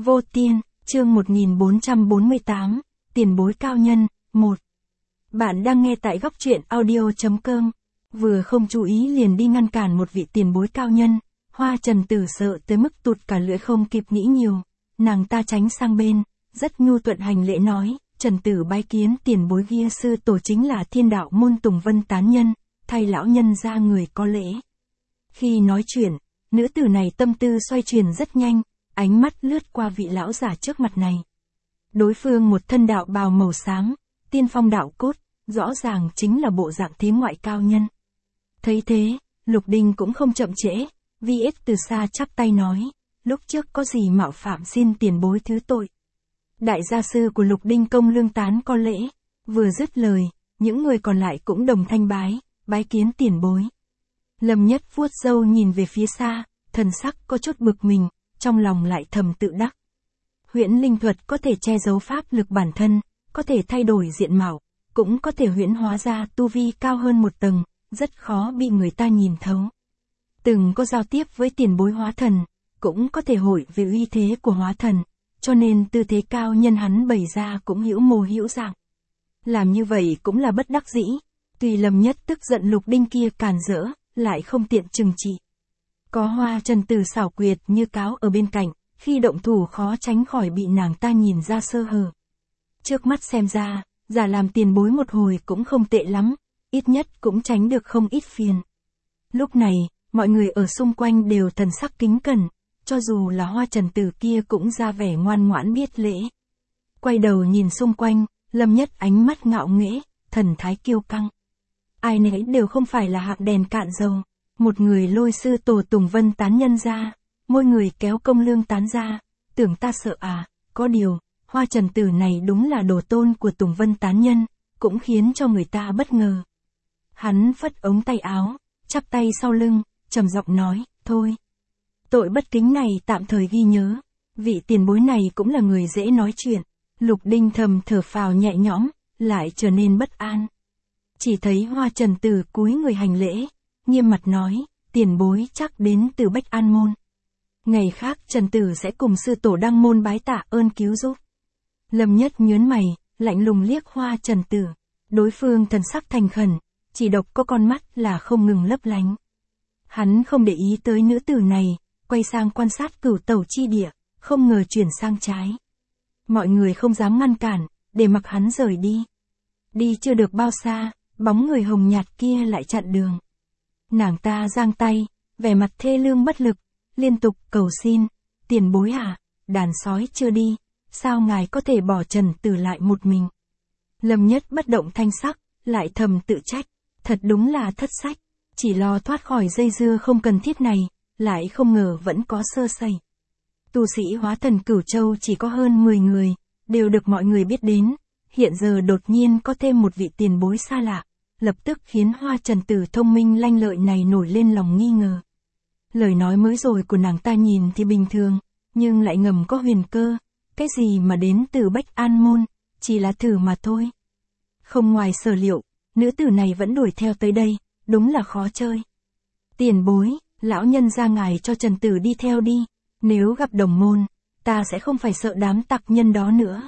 Vô Tiên, chương 1448, Tiền bối cao nhân, 1. Bạn đang nghe tại góc truyện audio.com. Vừa không chú ý liền đi ngăn cản một vị tiền bối cao nhân, Hoa Trần Tử sợ tới mức tụt cả lưỡi không kịp nghĩ nhiều. Nàng ta tránh sang bên, rất nhu thuận hành lễ nói, Trần Tử bái kiến tiền bối kia sư tổ chính là Thiên Đạo môn Tùng Vân tán nhân, thay lão nhân ra người có lễ. Khi nói chuyện, nữ tử này tâm tư xoay chuyển rất nhanh, ánh mắt lướt qua vị lão giả trước mặt này. Đối phương một thân đạo bào màu xám, tiên phong đạo cốt, rõ ràng chính là bộ dạng thế ngoại cao nhân. Thấy thế, Lục Đinh cũng không chậm trễ, vi ích từ xa chắp tay nói, lúc trước có gì mạo phạm xin tiền bối thứ tội. Đại gia sư của Lục Đinh Công Lương tán có lễ, vừa dứt lời, những người còn lại cũng đồng thanh bái kiến tiền bối. Lâm Nhất vuốt râu nhìn về phía xa, thần sắc có chút bực mình, trong lòng lại thầm tự đắc. Huyễn linh thuật có thể che giấu pháp lực bản thân, có thể thay đổi diện mạo, cũng có thể huyễn hóa ra tu vi cao hơn một tầng, rất khó bị người ta nhìn thấu. Từng có giao tiếp với tiền bối hóa thần, cũng có thể hỏi về uy thế của hóa thần, cho nên tư thế cao nhân hắn bày ra cũng hữu mô hữu dạng. Làm như vậy cũng là bất đắc dĩ, tuy Lâm Nhất tức giận Lục Đinh kia càn rỡ, lại không tiện trừng trị. Có Hoa Trần Tử xảo quyệt như cáo ở bên cạnh, khi động thủ khó tránh khỏi bị nàng ta nhìn ra sơ hở. Trước mắt xem ra, giả làm tiền bối một hồi cũng không tệ lắm, ít nhất cũng tránh được không ít phiền. Lúc này, mọi người ở xung quanh đều thần sắc kính cẩn, cho dù là Hoa Trần Tử kia cũng ra vẻ ngoan ngoãn biết lễ. Quay đầu nhìn xung quanh, Lâm Nhất ánh mắt ngạo nghễ, thần thái kiêu căng. Ai nấy đều không phải là hạng đèn cạn dầu. Một người lôi sư tổ Tùng Vân tán nhân ra, mỗi người kéo Công Lương tán ra, tưởng ta sợ à, có điều, Hoa Trần Tử này đúng là đồ tôn của Tùng Vân tán nhân, cũng khiến cho người ta bất ngờ. Hắn phất ống tay áo, chắp tay sau lưng, trầm giọng nói, thôi. Tội bất kính này tạm thời ghi nhớ, vị tiền bối này cũng là người dễ nói chuyện. Lục Đinh thầm thở phào nhẹ nhõm, lại trở nên bất an. Chỉ thấy Hoa Trần Tử cúi người hành lễ, nghiêm mặt nói, tiền bối chắc đến từ Bách An Môn. Ngày khác Trần Tử sẽ cùng sư tổ Đăng Môn bái tạ ơn cứu giúp. Lâm Nhất nhớn mày, lạnh lùng liếc Hoa Trần Tử. Đối phương thần sắc thành khẩn, chỉ độc có con mắt là không ngừng lấp lánh. Hắn không để ý tới nữ tử này, quay sang quan sát Cửu Tẩu chi địa, không ngờ chuyển sang trái. Mọi người không dám ngăn cản, để mặc hắn rời đi. Đi chưa được bao xa, bóng người hồng nhạt kia lại chặn đường. Nàng ta giang tay, vẻ mặt thê lương bất lực, liên tục cầu xin, tiền bối à, đàn sói chưa đi, sao ngài có thể bỏ Trần Tử lại một mình. Lâm Nhất bất động thanh sắc, lại thầm tự trách, thật đúng là thất sách, chỉ lo thoát khỏi dây dưa không cần thiết này, lại không ngờ vẫn có sơ sẩy. Tu sĩ hóa thần Cửu Châu chỉ có hơn 10 người, đều được mọi người biết đến, hiện giờ đột nhiên có thêm một vị tiền bối xa lạ, lập tức khiến Hoa Trần Tử thông minh lanh lợi này nổi lên lòng nghi ngờ. Lời nói mới rồi của nàng ta nhìn thì bình thường, nhưng lại ngầm có huyền cơ, cái gì mà đến từ Bách An Môn, chỉ là thử mà thôi. Không ngoài sở liệu, nữ tử này vẫn đuổi theo tới đây, đúng là khó chơi. Tiền bối, lão nhân ra ngài cho Trần Tử đi theo đi, nếu gặp đồng môn, ta sẽ không phải sợ đám tặc nhân đó nữa.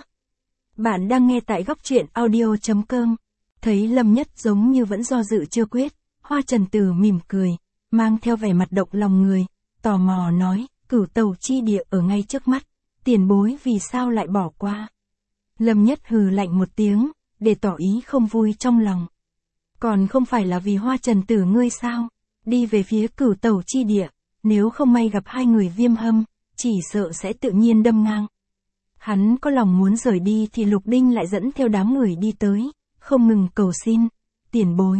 Bạn đang nghe tại góc truyện audio.com. Thấy Lâm Nhất giống như vẫn do dự chưa quyết, Hoa Trần Tử mỉm cười, mang theo vẻ mặt động lòng người, tò mò nói, Cửu Tẩu chi địa ở ngay trước mắt, tiền bối vì sao lại bỏ qua. Lâm Nhất hừ lạnh một tiếng, để tỏ ý không vui trong lòng. Còn không phải là vì Hoa Trần Tử ngươi sao, đi về phía Cửu Tẩu chi địa, nếu không may gặp hai người Viêm Hâm, chỉ sợ sẽ tự nhiên đâm ngang. Hắn có lòng muốn rời đi thì Lục Đinh lại dẫn theo đám người đi tới, không ngừng cầu xin, tiền bối.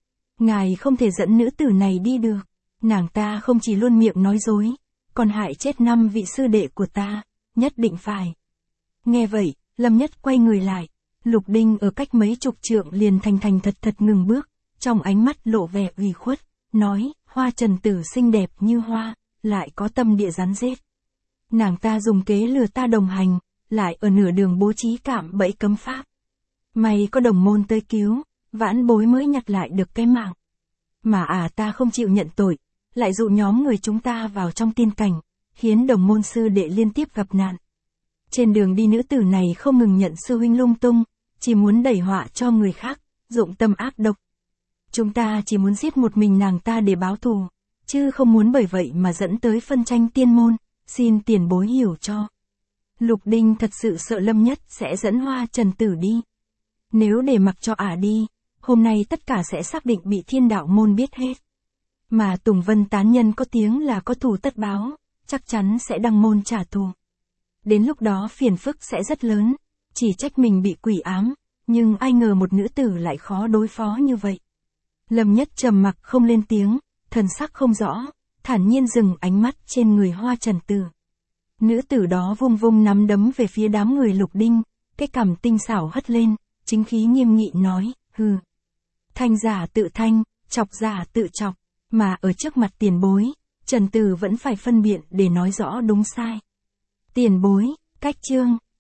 Ngài không thể dẫn nữ tử này đi được, nàng ta không chỉ luôn miệng nói dối, còn hại chết 5 vị sư đệ của ta, nhất định phải. Nghe vậy, Lâm Nhất quay người lại, Lục Đinh ở cách mấy chục trượng liền thành thật ngừng bước, trong ánh mắt lộ vẻ ủy khuất, nói, Hoa Trần Tử xinh đẹp như hoa, lại có tâm địa rắn rết. Nàng ta dùng kế lừa ta đồng hành, lại ở nửa đường bố trí cạm bẫy cấm pháp. May có đồng môn tới cứu, vãn bối mới nhặt lại được cái mạng. Mà ta không chịu nhận tội, lại dụ nhóm người chúng ta vào trong tiên cảnh, khiến đồng môn sư đệ liên tiếp gặp nạn. Trên đường đi nữ tử này không ngừng nhận sư huynh lung tung, chỉ muốn đẩy họa cho người khác, dụng tâm ác độc. Chúng ta chỉ muốn giết một mình nàng ta để báo thù, chứ không muốn bởi vậy mà dẫn tới phân tranh tiên môn, xin tiền bối hiểu cho. Lục Đinh thật sự sợ Lâm Nhất sẽ dẫn Hoa Trần Tử đi. Nếu để mặc cho ả đi, hôm nay tất cả sẽ xác định bị Thiên Đạo môn biết hết. Mà Tùng Vân tán nhân có tiếng là có thù tất báo, chắc chắn sẽ đăng môn trả thù. Đến lúc đó phiền phức sẽ rất lớn, chỉ trách mình bị quỷ ám, nhưng ai ngờ một nữ tử lại khó đối phó như vậy. Lâm Nhất trầm mặc không lên tiếng, thần sắc không rõ, thản nhiên dừng ánh mắt trên người Hoa Trần Tử. Nữ tử đó vung vung nắm đấm về phía đám người Lục Đinh, cái cằm tinh xảo hất lên, chính khí nghiêm nghị nói, hừ. Thanh giả tự thanh, chọc giả tự chọc, mà ở trước mặt tiền bối, Trần Tử vẫn phải phân biện để nói rõ đúng sai. Tiền bối, cách chương.